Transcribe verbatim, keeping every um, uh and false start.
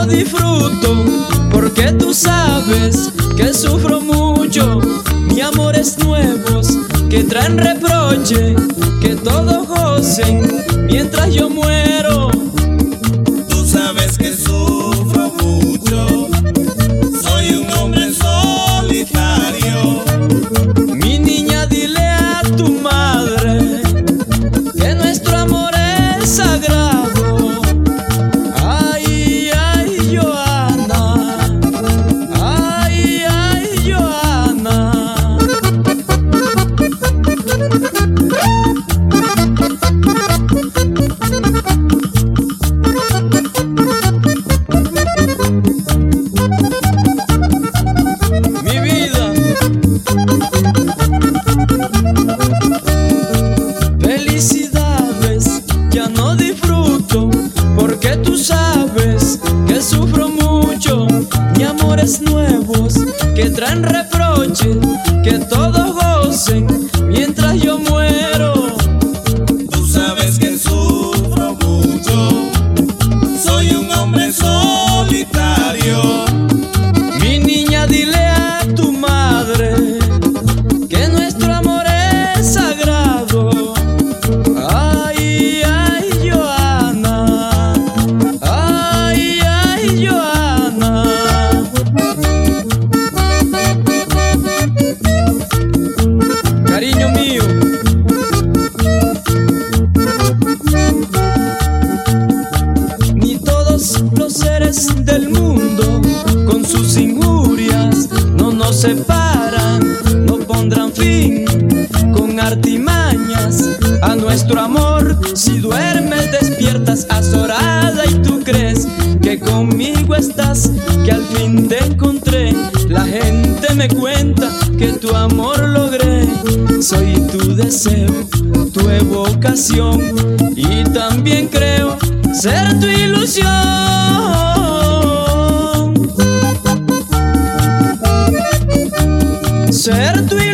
disfruto, porque tú sabes que sufro mucho. Mi amores nuevos que traen reproche, que todos gocen mientras yo muero. Tú sabes que sufro mucho, soy un hombre solitario. Mi niña, dile a tu madre que nuestro amor es sagrado. Ay, ay, Joana, ay, ay, Joana. Mi vida, felicidades ya no disfruto, porque tú sabes que sufro mucho. Mi amores nuevos que traen reproche, que todos gocen mientras yo muero. Tú sabes que sufro mucho, soy un hombre solitario. Mi niña, dile a tu madre que nuestro amor es sagrado. Ay, ay, Joana, ay, ay, Joana. Cariño mío, ni todos los seres del mundo con sus injurias no nos separan, no pondrán fin con artimañas a nuestro amor. Si duermes despiertas azorada y tú crees que conmigo estás, que al fin te encontré. La gente me cuenta que tu amor logré. Soy tu deseo, tu evocación, y también creo ser tu ilusión. Ser tu ilusión.